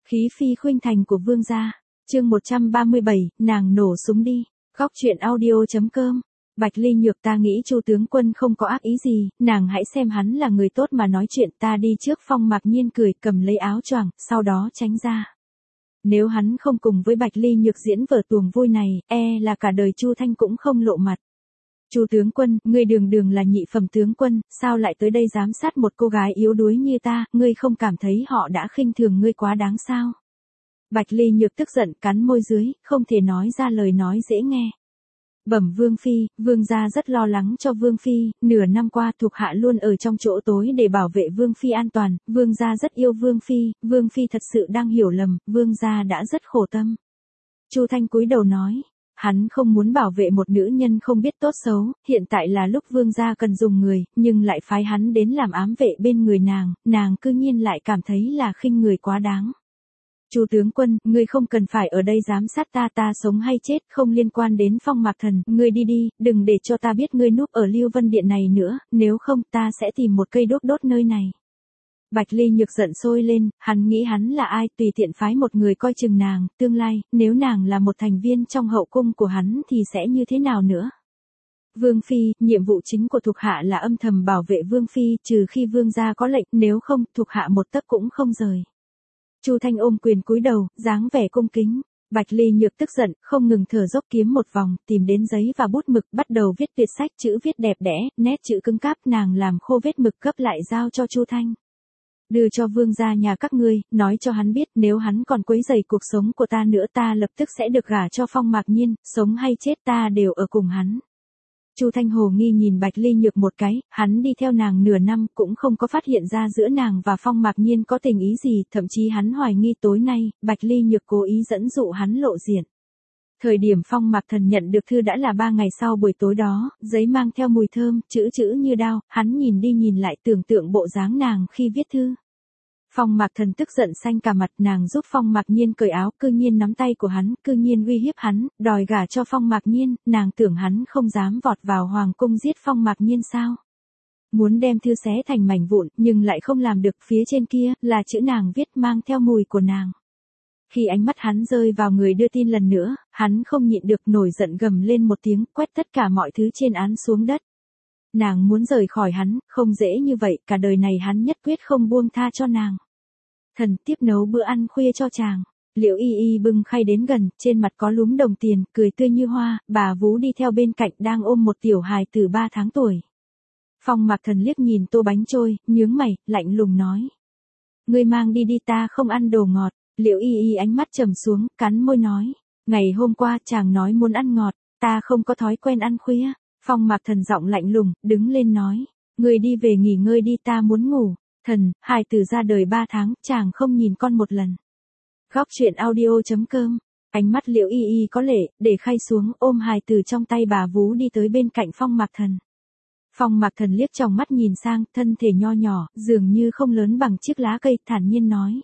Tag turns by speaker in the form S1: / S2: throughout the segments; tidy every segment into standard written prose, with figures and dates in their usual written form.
S1: Khí phi khuynh thành của vương gia. Chương 137, nàng nổ súng đi. Góc truyện audio.com. Bạch Ly Nhược, ta nghĩ Chu tướng quân không có ác ý gì, nàng hãy xem hắn là người tốt mà nói chuyện. Ta đi trước. Phong Mạc Nhiên cười, cầm lấy áo choàng, sau đó tránh ra. Nếu hắn không cùng với Bạch Ly Nhược diễn vở tuồng vui này, là cả đời Chu Thanh cũng không lộ mặt. Chu tướng quân, ngươi đường đường là nhị phẩm tướng quân, sao lại tới đây giám sát một cô gái yếu đuối như ta, ngươi không cảm thấy họ đã khinh thường ngươi quá đáng sao? Bạch Ly Nhược tức giận cắn môi dưới, không thể nói ra lời nói dễ nghe. Bẩm Vương Phi, Vương gia rất lo lắng cho Vương Phi, nửa năm qua thuộc hạ luôn ở trong chỗ tối để bảo vệ Vương Phi an toàn, Vương gia rất yêu Vương Phi thật sự đang hiểu lầm, Vương gia đã rất khổ tâm. Chu Thanh cúi đầu nói. Hắn không muốn bảo vệ một nữ nhân không biết tốt xấu, hiện tại là lúc vương gia cần dùng người, nhưng lại phái hắn đến làm ám vệ bên người nàng cư nhiên lại cảm thấy là khinh người quá đáng. Chu tướng quân, ngươi không cần phải ở đây giám sát ta sống hay chết không liên quan đến Phong Mạc Thần, ngươi đi, đừng để cho ta biết ngươi núp ở Lưu Vân Điện này nữa, nếu không ta sẽ tìm một cây đốt nơi này. Bạch Ly Nhược giận sôi lên, hắn nghĩ hắn là ai, tùy tiện phái một người coi chừng nàng, tương lai, nếu nàng là một thành viên trong hậu cung của hắn thì sẽ như thế nào nữa? Vương Phi, nhiệm vụ chính của thuộc hạ là âm thầm bảo vệ Vương Phi, trừ khi Vương gia có lệnh, nếu không, thuộc hạ một tấc cũng không rời. Chu Thanh ôm quyền cúi đầu, dáng vẻ cung kính. Bạch Ly Nhược tức giận, không ngừng thở dốc kiếm một vòng, tìm đến giấy và bút mực, bắt đầu viết tuyệt sách, chữ viết đẹp đẽ, nét chữ cứng cáp, nàng làm khô vết mực gấp lại giao cho Chu Thanh. Đưa cho vương gia nhà các ngươi, nói cho hắn biết nếu hắn còn quấy rầy cuộc sống của ta nữa ta lập tức sẽ được gả cho Phong Mạc Nhiên, sống hay chết ta đều ở cùng hắn. Chu Thanh hồ nghi nhìn Bạch Ly Nhược một cái, hắn đi theo nàng nửa năm cũng không có phát hiện ra giữa nàng và Phong Mạc Nhiên có tình ý gì, thậm chí hắn hoài nghi tối nay, Bạch Ly Nhược cố ý dẫn dụ hắn lộ diện. Thời điểm Phong Mạc Thần nhận được thư đã là 3 ngày sau buổi tối đó, giấy mang theo mùi thơm, chữ như đao, hắn nhìn đi nhìn lại tưởng tượng bộ dáng nàng khi viết thư. Phong Mạc Thần tức giận xanh cả mặt, nàng giúp Phong Mạc Nhiên cởi áo, cư nhiên nắm tay của hắn, cư nhiên uy hiếp hắn, đòi gả cho Phong Mạc Nhiên, nàng tưởng hắn không dám vọt vào hoàng cung giết Phong Mạc Nhiên sao? Muốn đem thư xé thành mảnh vụn, nhưng lại không làm được, phía trên kia, là chữ nàng viết mang theo mùi của nàng. Khi ánh mắt hắn rơi vào người đưa tin lần nữa, hắn không nhịn được nổi giận gầm lên một tiếng, quét tất cả mọi thứ trên án xuống đất. Nàng muốn rời khỏi hắn, không dễ như vậy, cả đời này hắn nhất quyết không buông tha cho nàng. Thần tiếp nấu bữa ăn khuya cho chàng. Liễu Y Y bưng khay đến gần, trên mặt có lúm đồng tiền, cười tươi như hoa, bà vú đi theo bên cạnh đang ôm một tiểu hài từ 3 tháng tuổi. Phong Mạc Thần liếc nhìn tô bánh trôi, nhướng mày, lạnh lùng nói. Ngươi mang đi ta không ăn đồ ngọt. Liễu Y Y ánh mắt trầm xuống, cắn môi nói. Ngày hôm qua chàng nói muốn ăn ngọt, ta không có thói quen ăn khuya. Phong Mạc Thần giọng lạnh lùng, đứng lên nói. Ngươi đi về nghỉ ngơi đi ta muốn ngủ. Thần, hài tử ra đời 3 tháng, chàng không nhìn con một lần. Góc truyện audio.com. Ánh mắt Liễu Y Y có lệ, để khay xuống, ôm hài tử trong tay bà vú đi tới bên cạnh Phong Mạc Thần. Phong Mạc Thần liếc trong mắt nhìn sang, thân thể nho nhỏ, dường như không lớn bằng chiếc lá cây, thản nhiên nói.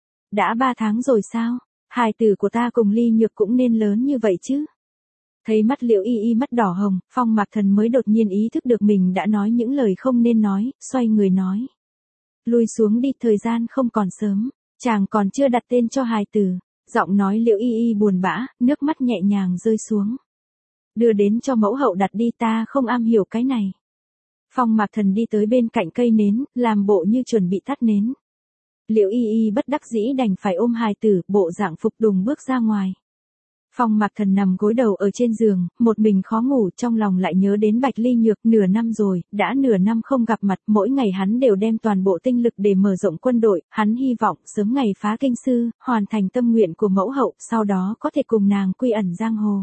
S1: Đã 3 tháng rồi sao? Hài tử của ta cùng Ly Nhược cũng nên lớn như vậy chứ? Thấy mắt Liễu Y Y mắt đỏ hồng, Phong Mạc Thần mới đột nhiên ý thức được mình đã nói những lời không nên nói, xoay người nói. Lui xuống đi, thời gian không còn sớm, chàng còn chưa đặt tên cho hài tử. Giọng nói Liễu Y Y buồn bã, nước mắt nhẹ nhàng rơi xuống. Đưa đến cho mẫu hậu đặt đi, ta không am hiểu cái này. Phong Mạc Thần đi tới bên cạnh cây nến, làm bộ như chuẩn bị tắt nến. Liễu Y Y bất đắc dĩ đành phải ôm hài tử, bộ dạng phục đùng bước ra ngoài. Phong Mạc Thần nằm gối đầu ở trên giường, một mình khó ngủ, trong lòng lại nhớ đến Bạch Ly Nhược, nửa năm rồi, đã nửa năm không gặp mặt, mỗi ngày hắn đều đem toàn bộ tinh lực để mở rộng quân đội, hắn hy vọng sớm ngày phá kinh sư, hoàn thành tâm nguyện của mẫu hậu, sau đó có thể cùng nàng quy ẩn giang hồ.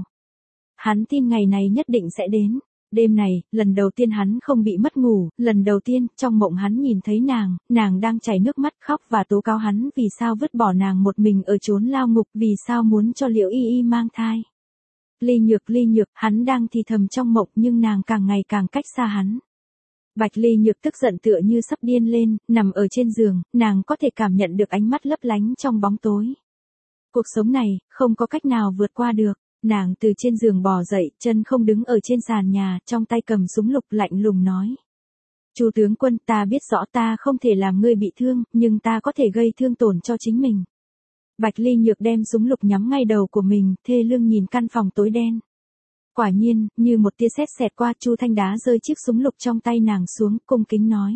S1: Hắn tin ngày này nhất định sẽ đến. Đêm này, lần đầu tiên hắn không bị mất ngủ, lần đầu tiên, trong mộng hắn nhìn thấy nàng đang chảy nước mắt khóc và tố cáo hắn vì sao vứt bỏ nàng một mình ở chốn lao ngục, vì sao muốn cho Liễu Y Y mang thai. Ly Nhược, hắn đang thì thầm trong mộng nhưng nàng càng ngày càng cách xa hắn. Bạch Ly Nhược tức giận tựa như sắp điên lên, nằm ở trên giường, nàng có thể cảm nhận được ánh mắt lấp lánh trong bóng tối. Cuộc sống này, không có cách nào vượt qua được. Nàng từ trên giường bò dậy, chân không đứng ở trên sàn nhà, trong tay cầm súng lục lạnh lùng nói. Chu tướng quân, ta biết rõ ta không thể làm ngươi bị thương, nhưng ta có thể gây thương tổn cho chính mình. Bạch Ly Nhược đem súng lục nhắm ngay đầu của mình, thê lương nhìn căn phòng tối đen. Quả nhiên, như một tia sét xẹt qua, Chu Thanh đá rơi chiếc súng lục trong tay nàng xuống, cung kính nói.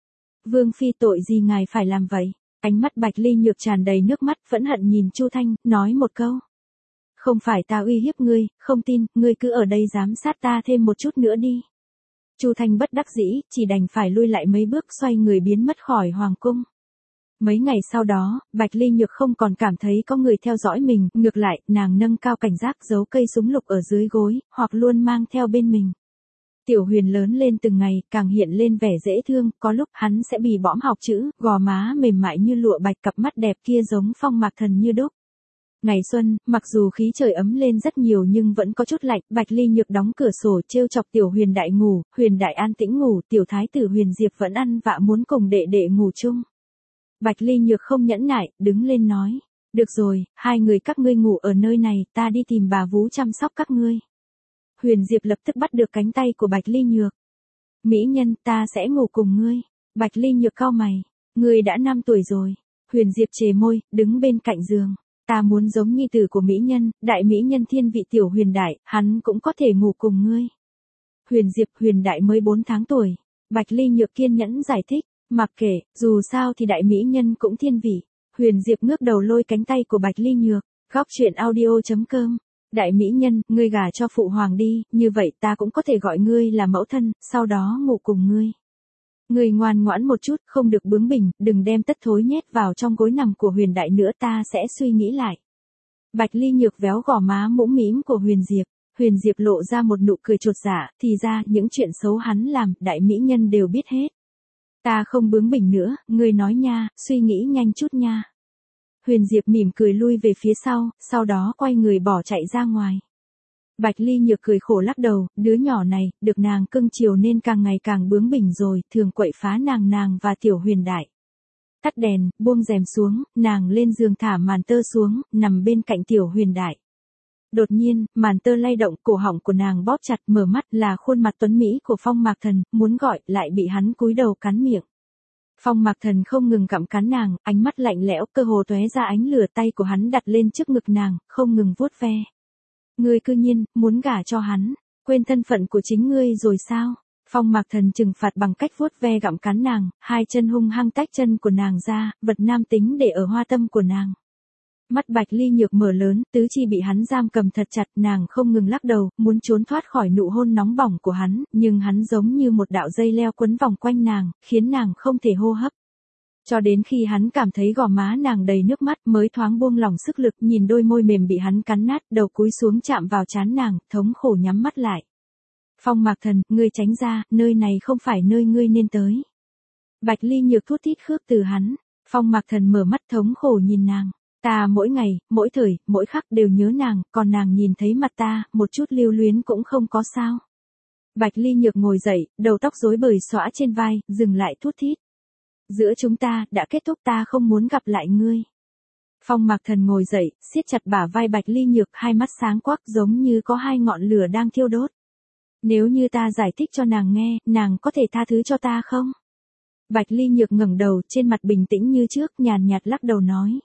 S1: Vương phi tội gì ngài phải làm vậy? Ánh mắt Bạch Ly Nhược tràn đầy nước mắt, phẫn hận nhìn Chu Thanh, nói một câu. Không phải ta uy hiếp ngươi, không tin, ngươi cứ ở đây giám sát ta thêm một chút nữa đi. Chu Thanh bất đắc dĩ, chỉ đành phải lui lại mấy bước, xoay người biến mất khỏi hoàng cung. Mấy ngày sau đó, Bạch Ly Nhược không còn cảm thấy có người theo dõi mình, ngược lại, nàng nâng cao cảnh giác, giấu cây súng lục ở dưới gối, hoặc luôn mang theo bên mình. Tiểu Huyền lớn lên từng ngày, càng hiện lên vẻ dễ thương, có lúc hắn sẽ bì bõm học chữ, gò má mềm mại như lụa bạch, cặp mắt đẹp kia giống Phong Mạc Thần như đúc. Ngày xuân, mặc dù khí trời ấm lên rất nhiều nhưng vẫn có chút lạnh, Bạch Ly Nhược đóng cửa sổ trêu chọc Tiểu Huyền Đại ngủ, Huyền Đại an tĩnh ngủ, tiểu thái tử Huyền Diệp vẫn ăn vạ muốn cùng đệ đệ ngủ chung. Bạch Ly Nhược không nhẫn nại, đứng lên nói, được rồi, hai người các ngươi ngủ ở nơi này, ta đi tìm bà vú chăm sóc các ngươi. Huyền Diệp lập tức bắt được cánh tay của Bạch Ly Nhược. Mỹ nhân, ta sẽ ngủ cùng ngươi. Bạch Ly Nhược cau mày, ngươi đã 5 tuổi rồi. Huyền Diệp chề môi, đứng bên cạnh giường. Ta muốn giống nhi tử của mỹ nhân, đại mỹ nhân thiên vị Tiểu Huyền Đại, hắn cũng có thể ngủ cùng ngươi. Huyền Diệp, Huyền Đại mới 4 tháng tuổi. Bạch Ly Nhược kiên nhẫn giải thích, mặc kệ, dù sao thì đại mỹ nhân cũng thiên vị. Huyền Diệp ngước đầu lôi cánh tay của Bạch Ly Nhược, góc truyện audio.com. Đại mỹ nhân, ngươi gả cho phụ hoàng đi, như vậy ta cũng có thể gọi ngươi là mẫu thân, sau đó ngủ cùng ngươi. Ngươi ngoan ngoãn một chút, không được bướng bỉnh, đừng đem tất thối nhét vào trong gối nằm của Huyền Đại nữa, ta sẽ suy nghĩ lại. Bạch Ly Nhược véo gò má mũm mĩm của Huyền Diệp. Huyền Diệp lộ ra một nụ cười chột dạ, thì ra những chuyện xấu hắn làm, đại mỹ nhân đều biết hết. Ta không bướng bỉnh nữa, ngươi nói nha, suy nghĩ nhanh chút nha. Huyền Diệp mỉm cười lui về phía sau đó quay người bỏ chạy ra ngoài. Bạch Ly Nhược cười khổ lắc đầu, đứa nhỏ này, được nàng cưng chiều nên càng ngày càng bướng bỉnh rồi, thường quậy phá nàng và Tiểu Huyền Đại. Tắt đèn, buông rèm xuống, nàng lên giường thả màn tơ xuống, nằm bên cạnh Tiểu Huyền Đại. Đột nhiên, màn tơ lay động, cổ họng của nàng bóp chặt, mở mắt là khuôn mặt tuấn mỹ của Phong Mạc Thần, muốn gọi, lại bị hắn cúi đầu cắn miệng. Phong Mạc Thần không ngừng gặm cắn nàng, ánh mắt lạnh lẽo, cơ hồ tóe ra ánh lửa, tay của hắn đặt lên trước ngực nàng, không ngừng vuốt ve. Ngươi cư nhiên, muốn gả cho hắn, quên thân phận của chính ngươi rồi sao? Phong Mạc Thần trừng phạt bằng cách vuốt ve gặm cắn nàng, hai chân hung hăng tách chân của nàng ra, vật nam tính để ở hoa tâm của nàng. Mắt Bạch Ly Nhược mở lớn, tứ chi bị hắn giam cầm thật chặt, nàng không ngừng lắc đầu, muốn trốn thoát khỏi nụ hôn nóng bỏng của hắn, nhưng hắn giống như một đạo dây leo quấn vòng quanh nàng, khiến nàng không thể hô hấp. Cho đến khi hắn cảm thấy gò má nàng đầy nước mắt mới thoáng buông lỏng sức lực, nhìn đôi môi mềm bị hắn cắn nát, đầu cúi xuống chạm vào trán nàng, thống khổ nhắm mắt lại. Phong Mạc Thần, ngươi tránh ra, nơi này không phải nơi ngươi nên tới. Bạch Ly Nhược thút thít khước từ hắn. Phong Mạc Thần mở mắt thống khổ nhìn nàng. Ta mỗi ngày, mỗi thời, mỗi khắc đều nhớ nàng, còn nàng nhìn thấy mặt ta, một chút lưu luyến cũng không có sao. Bạch Ly Nhược ngồi dậy, đầu tóc rối bời xõa trên vai, dừng lại thút thít. Giữa chúng ta, đã kết thúc, ta không muốn gặp lại ngươi. Phong Mạc Thần ngồi dậy, siết chặt bả vai Bạch Ly Nhược, hai mắt sáng quắc giống như có hai ngọn lửa đang thiêu đốt. Nếu như ta giải thích cho nàng nghe, nàng có thể tha thứ cho ta không? Bạch Ly Nhược ngẩng đầu, trên mặt bình tĩnh như trước, nhàn nhạt lắc đầu nói.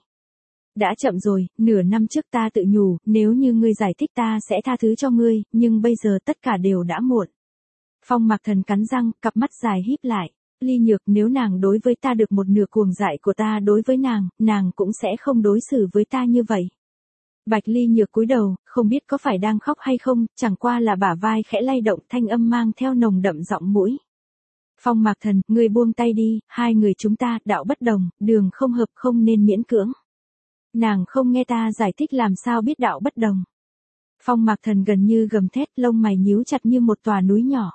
S1: Đã chậm rồi, nửa năm trước ta tự nhủ, nếu như ngươi giải thích ta sẽ tha thứ cho ngươi, nhưng bây giờ tất cả đều đã muộn. Phong Mạc Thần cắn răng, cặp mắt dài híp lại. Ly Nhược, nếu nàng đối với ta được một nửa cuồng dại của ta đối với nàng cũng sẽ không đối xử với ta như vậy. Bạch Ly Nhược cúi đầu, không biết có phải đang khóc hay không, chẳng qua là bả vai khẽ lay động, thanh âm mang theo nồng đậm giọng mũi. Phong Mạc Thần, ngươi buông tay đi, hai người chúng ta, đạo bất đồng, đường không hợp, không nên miễn cưỡng. Nàng không nghe ta giải thích làm sao biết đạo bất đồng. Phong Mạc Thần gần như gầm thét, lông mày nhíu chặt như một tòa núi nhỏ.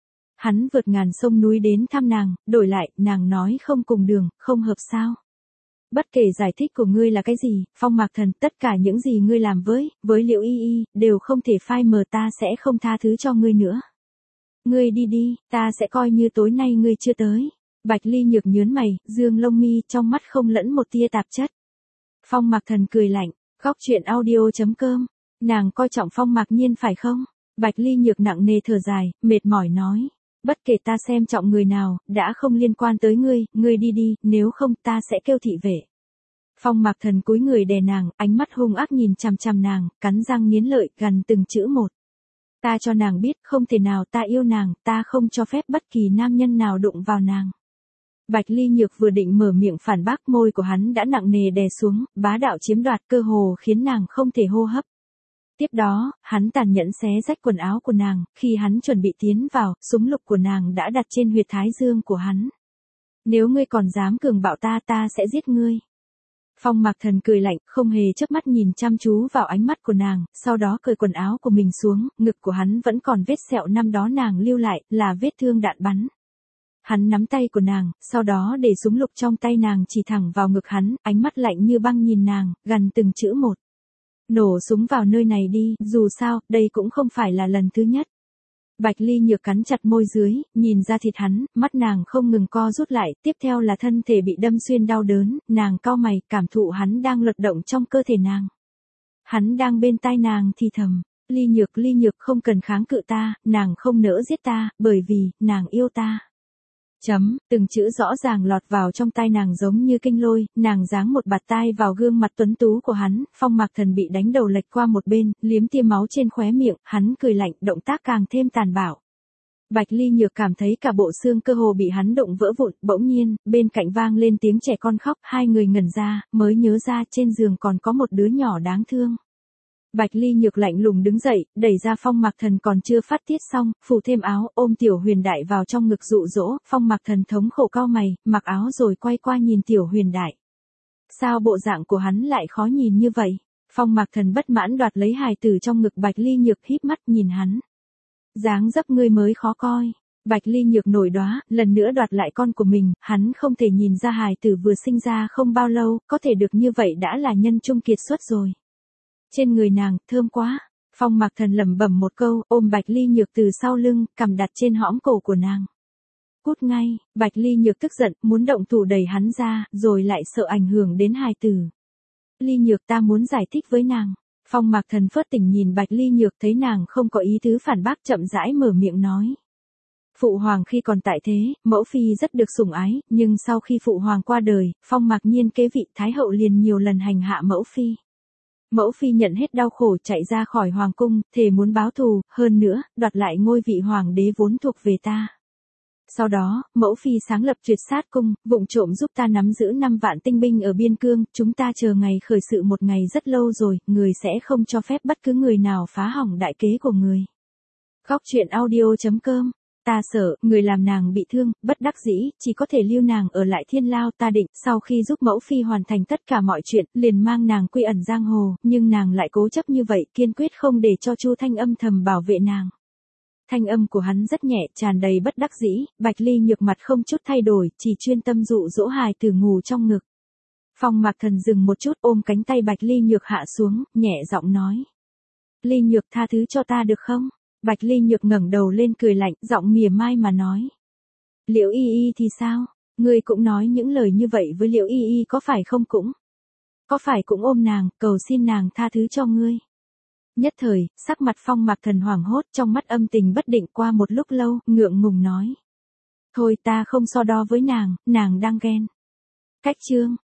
S1: Hắn vượt ngàn sông núi đến thăm nàng, đổi lại, nàng nói không cùng đường, không hợp sao. Bất kể giải thích của ngươi là cái gì, Phong Mạc Thần, tất cả những gì ngươi làm với Liễu Y Y, đều không thể phai mờ, ta sẽ không tha thứ cho ngươi nữa. Ngươi đi đi, ta sẽ coi như tối nay ngươi chưa tới. Bạch Ly Nhược nhớn mày, dương lông mi, trong mắt không lẫn một tia tạp chất. Phong Mạc Thần cười lạnh, góc truyện audio.com, nàng coi trọng Phong Mạc Nhiên phải không? Bạch Ly Nhược nặng nề thở dài, mệt mỏi nói. Bất kể ta xem trọng người nào, đã không liên quan tới ngươi, ngươi đi đi, nếu không ta sẽ kêu thị vệ. Phong Mạc Thần cúi người đè nàng, ánh mắt hung ác nhìn chằm chằm nàng, cắn răng nghiến lợi, gằn từng chữ một. Ta cho nàng biết, không thể nào, ta yêu nàng, ta không cho phép bất kỳ nam nhân nào đụng vào nàng. Bạch Ly Nhược vừa định mở miệng phản bác, môi của hắn đã nặng nề đè xuống, bá đạo chiếm đoạt, cơ hồ khiến nàng không thể hô hấp. Tiếp đó, hắn tàn nhẫn xé rách quần áo của nàng, khi hắn chuẩn bị tiến vào, súng lục của nàng đã đặt trên huyệt thái dương của hắn. Nếu ngươi còn dám cường bạo ta, ta sẽ giết ngươi. Phong Mạc Thần cười lạnh, không hề chớp mắt nhìn chăm chú vào ánh mắt của nàng, sau đó cởi quần áo của mình xuống, ngực của hắn vẫn còn vết sẹo năm đó nàng lưu lại, là vết thương đạn bắn. Hắn nắm tay của nàng, sau đó để súng lục trong tay nàng chỉ thẳng vào ngực hắn, ánh mắt lạnh như băng nhìn nàng, gằn từng chữ một. Nổ súng vào nơi này đi, dù sao, đây cũng không phải là lần thứ nhất. Bạch Ly Nhược cắn chặt môi dưới, nhìn ra thịt hắn, mắt nàng không ngừng co rút lại, tiếp theo là thân thể bị đâm xuyên đau đớn, nàng cau mày, cảm thụ hắn đang luật động trong cơ thể nàng. Hắn đang bên tai nàng thì thầm, Ly Nhược không cần kháng cự ta, nàng không nỡ giết ta, bởi vì, nàng yêu ta. Từng chữ rõ ràng lọt vào trong tai nàng giống như kinh lôi, nàng giáng một bạt tai vào gương mặt tuấn tú của hắn, Phong Mạc Thần bị đánh đầu lệch qua một bên, liếm tia máu trên khóe miệng, hắn cười lạnh, động tác càng thêm tàn bạo. Bạch Ly Nhược cảm thấy cả bộ xương cơ hồ bị hắn đụng vỡ vụn, bỗng nhiên, bên cạnh vang lên tiếng trẻ con khóc, hai người ngẩn ra, mới nhớ ra trên giường còn có một đứa nhỏ đáng thương. Bạch Ly Nhược lạnh lùng đứng dậy, đẩy ra Phong Mạc Thần còn chưa phát tiết xong, phủ thêm áo, ôm Tiểu Huyền Đại vào trong ngực dụ dỗ, Phong Mạc Thần thống khổ cau mày, mặc áo rồi quay qua nhìn Tiểu Huyền Đại. Sao bộ dạng của hắn lại khó nhìn như vậy? Phong Mạc Thần bất mãn đoạt lấy hài tử trong ngực Bạch Ly Nhược, híp mắt nhìn hắn. Dáng dấp ngươi mới khó coi. Bạch Ly Nhược nổi đoá, lần nữa đoạt lại con của mình, hắn không thể nhìn ra hài tử vừa sinh ra không bao lâu, có thể được như vậy đã là nhân trung kiệt xuất rồi. Trên người nàng, thơm quá. Phong Mạc Thần lẩm bẩm một câu, ôm Bạch Ly Nhược từ sau lưng, cầm đặt trên hõm cổ của nàng. Cút ngay, Bạch Ly Nhược tức giận, muốn động thủ đẩy hắn ra, rồi lại sợ ảnh hưởng đến hài tử. Ly Nhược, ta muốn giải thích với nàng. Phong Mạc Thần phớt tỉnh nhìn Bạch Ly Nhược, thấy nàng không có ý tứ phản bác, chậm rãi mở miệng nói. Phụ hoàng khi còn tại thế, mẫu phi rất được sủng ái, nhưng sau khi phụ hoàng qua đời, Phong Mạc Nhiên kế vị thái hậu liền nhiều lần hành hạ mẫu phi. Mẫu phi nhận hết đau khổ chạy ra khỏi hoàng cung, thề muốn báo thù, hơn nữa, đoạt lại ngôi vị hoàng đế vốn thuộc về ta. Sau đó, mẫu phi sáng lập Tuyệt Sát cung, vụng trộm giúp ta nắm giữ 5 vạn tinh binh ở biên cương, chúng ta chờ ngày khởi sự một ngày rất lâu rồi, người sẽ không cho phép bất cứ người nào phá hỏng đại kế của người. Góc truyện audio.com. Ta sợ, người làm nàng bị thương, bất đắc dĩ, chỉ có thể lưu nàng ở lại Thiên Lao, ta định, sau khi giúp mẫu phi hoàn thành tất cả mọi chuyện, liền mang nàng quy ẩn giang hồ, nhưng nàng lại cố chấp như vậy, kiên quyết không để cho Chu Thanh âm thầm bảo vệ nàng. Thanh âm của hắn rất nhẹ, tràn đầy bất đắc dĩ, Bạch Ly Nhược mặt không chút thay đổi, chỉ chuyên tâm dụ dỗ hài tử ngủ trong ngực. Phong Mạc Thần dừng một chút, ôm cánh tay Bạch Ly Nhược hạ xuống, nhẹ giọng nói. Ly Nhược, tha thứ cho ta được không? Bạch Ly Nhược ngẩng đầu lên cười lạnh, giọng mỉa mai mà nói. Liễu Y Y thì sao? Ngươi cũng nói những lời như vậy với Liễu Y Y có phải không cũng? Có phải cũng ôm nàng, cầu xin nàng tha thứ cho ngươi? Nhất thời, sắc mặt Phong Mạc Thần hoảng hốt, trong mắt âm tình bất định, qua một lúc lâu, ngượng ngùng nói. Thôi ta không so đo với nàng đang ghen. Cách chương.